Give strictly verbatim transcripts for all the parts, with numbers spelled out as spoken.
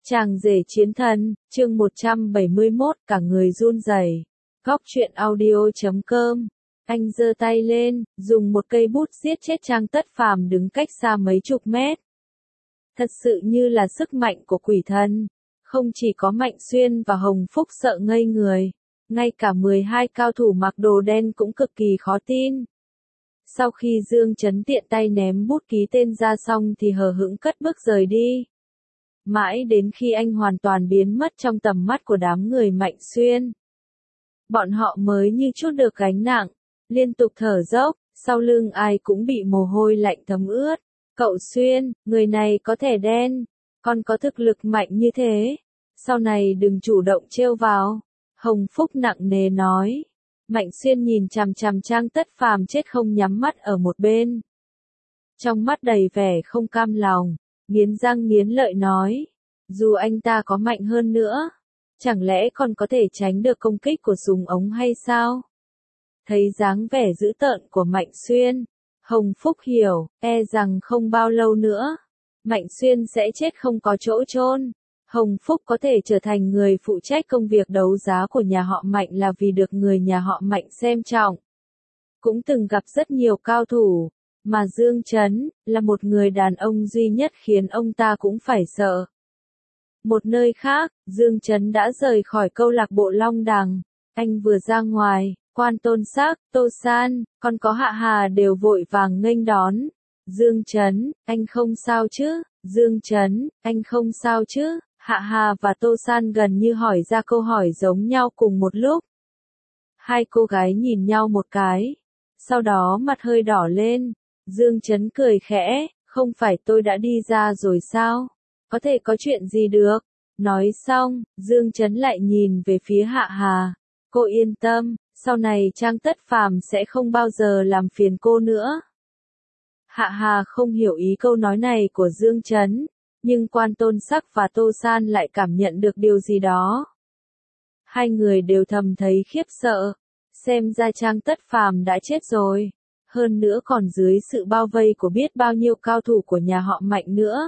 Chàng rể chiến thần, chương một trăm bảy mươi mốt, cả người run rẩy. Góc truyện audio chấm com. Anh giơ tay lên, dùng một cây bút giết chết Trang Tất Phàm đứng cách xa mấy chục mét. Thật sự như là sức mạnh của quỷ thần. Không chỉ có Mạnh Xuyên và Hồng Phúc sợ ngây người, ngay cả mười hai cao thủ mặc đồ đen cũng cực kỳ khó tin. Sau khi Dương Chấn tiện tay ném bút ký tên ra xong thì hờ hững cất bước rời đi. Mãi đến khi anh hoàn toàn biến mất trong tầm mắt của đám người Mạnh Xuyên, bọn họ mới như trút được gánh nặng, liên tục thở dốc, sau lưng ai cũng bị mồ hôi lạnh thấm ướt. Cậu Xuyên, người này có thẻ đen, còn có thực lực mạnh như thế, sau này đừng chủ động trêu vào. Hồng Phúc nặng nề nói. Mạnh Xuyên nhìn chằm chằm Trang Tất Phàm chết không nhắm mắt ở một bên, trong mắt đầy vẻ không cam lòng, nghiến răng nghiến lợi nói, dù anh ta có mạnh hơn nữa, chẳng lẽ còn có thể tránh được công kích của súng ống hay sao? Thấy dáng vẻ dữ tợn của Mạnh Xuyên, Hồng Phúc hiểu, e rằng không bao lâu nữa, Mạnh Xuyên sẽ chết không có chỗ chôn. Hồng Phúc có thể trở thành người phụ trách công việc đấu giá của nhà họ Mạnh là vì được người nhà họ Mạnh xem trọng. Cũng từng gặp rất nhiều cao thủ, mà Dương Chấn là một người đàn ông duy nhất khiến ông ta cũng phải sợ. Một nơi khác, Dương Chấn đã rời khỏi câu lạc bộ Long Đằng. Anh vừa ra ngoài, Quan Tôn Sắc, Tô San, còn có Hạ Hà đều vội vàng nghênh đón. Dương Chấn, anh không sao chứ? Dương Chấn, anh không sao chứ? Hạ Hà và Tô San gần như hỏi ra câu hỏi giống nhau cùng một lúc. Hai cô gái nhìn nhau một cái, sau đó mặt hơi đỏ lên. Dương Chấn cười khẽ, không phải tôi đã đi ra rồi sao? Có thể có chuyện gì được? Nói xong, Dương Chấn lại nhìn về phía Hạ Hà. Cô yên tâm, sau này Trang Tất Phàm sẽ không bao giờ làm phiền cô nữa. Hạ Hà không hiểu ý câu nói này của Dương Chấn, nhưng Quan Tôn Sắc và Tô San lại cảm nhận được điều gì đó. Hai người đều thầm thấy khiếp sợ, xem ra Trang Tất Phàm đã chết rồi, hơn nữa còn dưới sự bao vây của biết bao nhiêu cao thủ của nhà họ Mạnh nữa.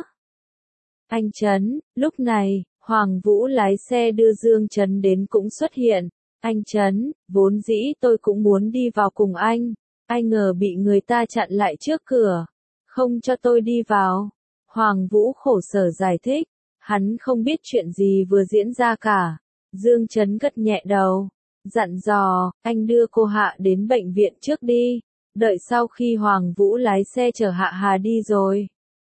Anh Chấn, lúc này, Hoàng Vũ lái xe đưa Dương Chấn đến cũng xuất hiện. Anh Chấn, vốn dĩ tôi cũng muốn đi vào cùng anh, ai ngờ bị người ta chặn lại trước cửa, không cho tôi đi vào. Hoàng Vũ khổ sở giải thích, hắn không biết chuyện gì vừa diễn ra cả. Dương Chấn gật nhẹ đầu, dặn dò, anh đưa cô Hạ đến bệnh viện trước đi, đợi sau khi Hoàng Vũ lái xe chở Hạ Hà đi rồi.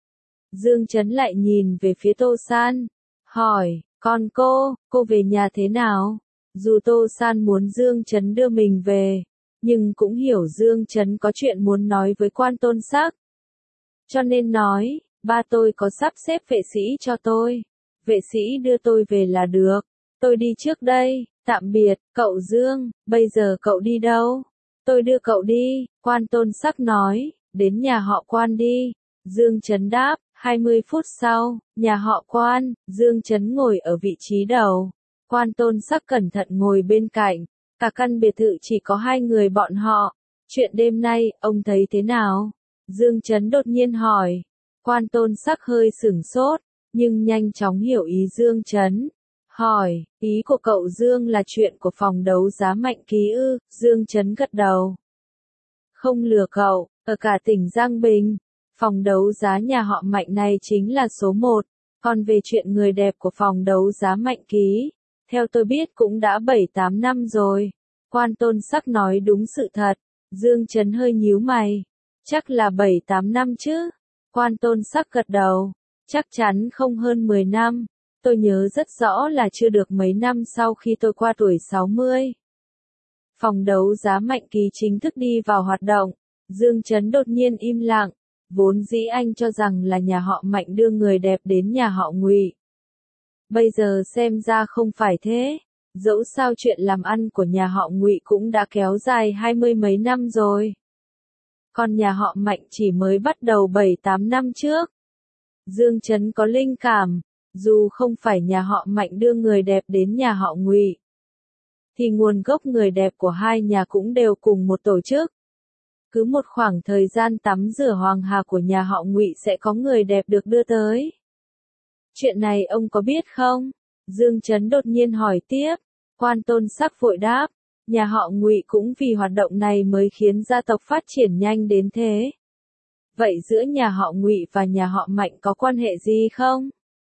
Dương Chấn lại nhìn về phía Tô San, hỏi, còn cô, cô về nhà thế nào? Dù Tô San muốn Dương Chấn đưa mình về, nhưng cũng hiểu Dương Chấn có chuyện muốn nói với Quan Tôn Sắc. Cho nên nói, ba tôi có sắp xếp vệ sĩ cho tôi, vệ sĩ đưa tôi về là được, tôi đi trước đây, tạm biệt, cậu Dương, bây giờ cậu đi đâu? Tôi đưa cậu đi, Quan Tôn Sắc nói, đến nhà họ Quan đi. Dương Chấn đáp, hai mươi phút sau, nhà họ Quan, Dương Chấn ngồi ở vị trí đầu, Quan Tôn Sắc cẩn thận ngồi bên cạnh, cả căn biệt thự chỉ có hai người bọn họ. Chuyện đêm nay, ông thấy thế nào? Dương Chấn đột nhiên hỏi. Quan Tôn Sắc hơi sửng sốt, nhưng nhanh chóng hiểu ý Dương Chấn. Hỏi, ý của cậu Dương là chuyện của phòng đấu giá Mạnh Ký ư? Dương Chấn gật đầu. Không lừa cậu, ở cả tỉnh Giang Bình, phòng đấu giá nhà họ Mạnh này chính là số một. Còn về chuyện người đẹp của phòng đấu giá Mạnh Ký, theo tôi biết cũng đã bảy tám năm rồi. Quan Tôn Sắc nói đúng sự thật. Dương Chấn hơi nhíu mày. Chắc là bảy tám năm chứ? Quan Tôn Sắc gật đầu. Chắc chắn không hơn mười năm. Tôi nhớ rất rõ là chưa được mấy năm sau khi tôi qua tuổi sáu mươi. Phòng đấu giá Mạnh Ký chính thức đi vào hoạt động. Dương Chấn đột nhiên im lặng. Vốn dĩ anh cho rằng là nhà họ Mạnh đưa người đẹp đến nhà họ Ngụy. Bây giờ xem ra không phải thế. Dẫu sao chuyện làm ăn của nhà họ Ngụy cũng đã kéo dài hai mươi mấy năm rồi. Còn nhà họ Mạnh chỉ mới bắt đầu bảy tám năm trước. Dương Chấn có linh cảm, dù không phải nhà họ Mạnh đưa người đẹp đến nhà họ Ngụy, thì nguồn gốc người đẹp của hai nhà cũng đều cùng một tổ chức. Cứ một khoảng thời gian tắm rửa hoàng hà của nhà họ Ngụy sẽ có người đẹp được đưa tới. Chuyện này ông có biết không? Dương Chấn đột nhiên hỏi tiếp. Quan Tôn Sắc vội đáp. Nhà họ Ngụy cũng vì hoạt động này mới khiến gia tộc phát triển nhanh đến thế. Vậy giữa nhà họ Ngụy và nhà họ Mạnh có quan hệ gì không?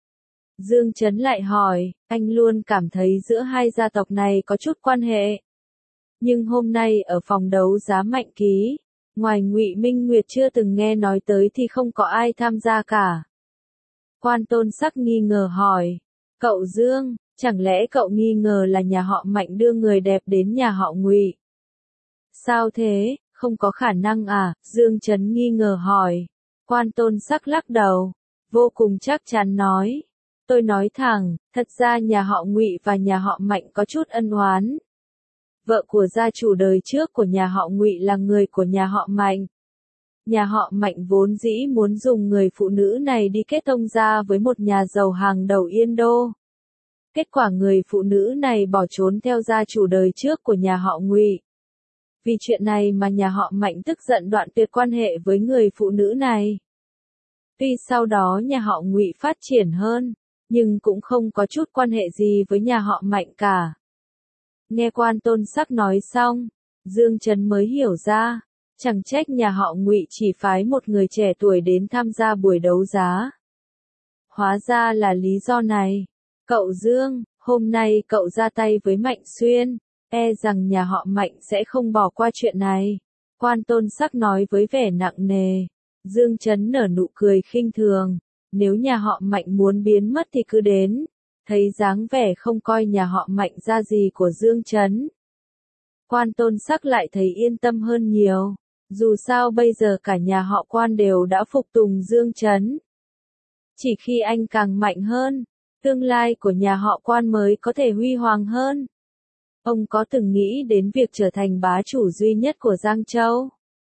Dương Chấn lại hỏi, anh luôn cảm thấy giữa hai gia tộc này có chút quan hệ. Nhưng hôm nay ở phòng đấu giá Mạnh Ký, ngoài Ngụy Minh Nguyệt chưa từng nghe nói tới thì không có ai tham gia cả. Quan Tôn Sắc nghi ngờ hỏi, cậu Dương, chẳng lẽ cậu nghi ngờ là nhà họ Mạnh đưa người đẹp đến nhà họ Ngụy? Sao thế, không có khả năng à? Dương Chấn nghi ngờ hỏi. Quan Tôn Sắc lắc đầu, vô cùng chắc chắn nói. Tôi nói thẳng, thật ra nhà họ Ngụy và nhà họ Mạnh có chút ân oán. Vợ của gia chủ đời trước của nhà họ Ngụy là người của nhà họ Mạnh. Nhà họ Mạnh vốn dĩ muốn dùng người phụ nữ này đi kết thông gia với một nhà giàu hàng đầu Yên Đô. Kết quả người phụ nữ này bỏ trốn theo gia chủ đời trước của nhà họ Ngụy. Vì chuyện này mà nhà họ Mạnh tức giận đoạn tuyệt quan hệ với người phụ nữ này. Tuy sau đó nhà họ Ngụy phát triển hơn, nhưng cũng không có chút quan hệ gì với nhà họ Mạnh cả. Nghe Quan Tôn Sắc nói xong, Dương Chấn mới hiểu ra, chẳng trách nhà họ Ngụy chỉ phái một người trẻ tuổi đến tham gia buổi đấu giá. Hóa ra là lý do này. Cậu Dương, hôm nay cậu ra tay với Mạnh Xuyên, e rằng nhà họ Mạnh sẽ không bỏ qua chuyện này. Quan Tôn Sắc nói với vẻ nặng nề. Dương Chấn nở nụ cười khinh thường. Nếu nhà họ Mạnh muốn biến mất thì cứ đến. Thấy dáng vẻ không coi nhà họ Mạnh ra gì của Dương Chấn. Quan Tôn Sắc lại thấy yên tâm hơn nhiều. Dù sao bây giờ cả nhà họ Quan đều đã phục tùng Dương Chấn. Chỉ khi anh càng mạnh hơn, tương lai của nhà họ Quan mới có thể huy hoàng hơn. Ông có từng nghĩ đến việc trở thành bá chủ duy nhất của Giang Châu?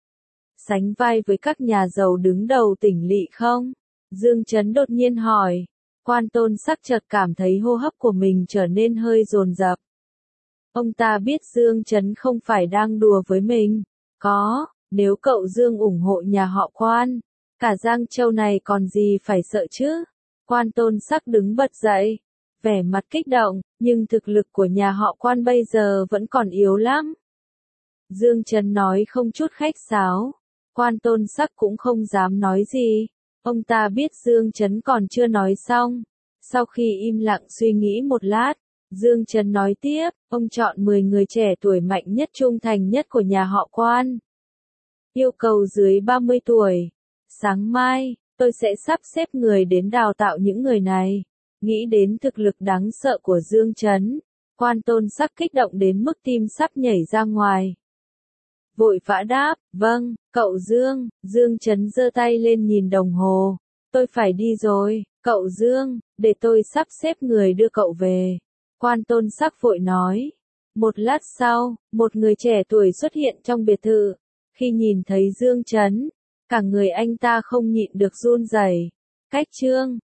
Sánh vai với các nhà giàu đứng đầu tỉnh lỵ không? Dương Chấn đột nhiên hỏi. Quan Tôn Sắc chợt cảm thấy hô hấp của mình trở nên hơi dồn dập. Ông ta biết Dương Chấn không phải đang đùa với mình. Có, nếu cậu Dương ủng hộ nhà họ Quan, cả Giang Châu này còn gì phải sợ chứ? Quan Tôn Sắc đứng bật dậy, vẻ mặt kích động, nhưng thực lực của nhà họ Quan bây giờ vẫn còn yếu lắm. Dương Chấn nói không chút khách sáo. Quan Tôn Sắc cũng không dám nói gì. Ông ta biết Dương Chấn còn chưa nói xong. Sau khi im lặng suy nghĩ một lát, Dương Chấn nói tiếp, ông chọn mười người trẻ tuổi mạnh nhất trung thành nhất của nhà họ Quan. Yêu cầu dưới ba mươi tuổi. Sáng mai, tôi sẽ sắp xếp người đến đào tạo những người này. Nghĩ đến thực lực đáng sợ của Dương Chấn, Quan Tôn Sắc kích động đến mức tim sắp nhảy ra ngoài. Vội vã đáp, vâng, cậu Dương. Dương Chấn giơ tay lên nhìn đồng hồ. Tôi phải đi rồi, cậu Dương, để tôi sắp xếp người đưa cậu về. Quan Tôn Sắc vội nói. Một lát sau, một người trẻ tuổi xuất hiện trong biệt thự. Khi nhìn thấy Dương Chấn, cả người anh ta không nhịn được run rẩy. Cách Trương,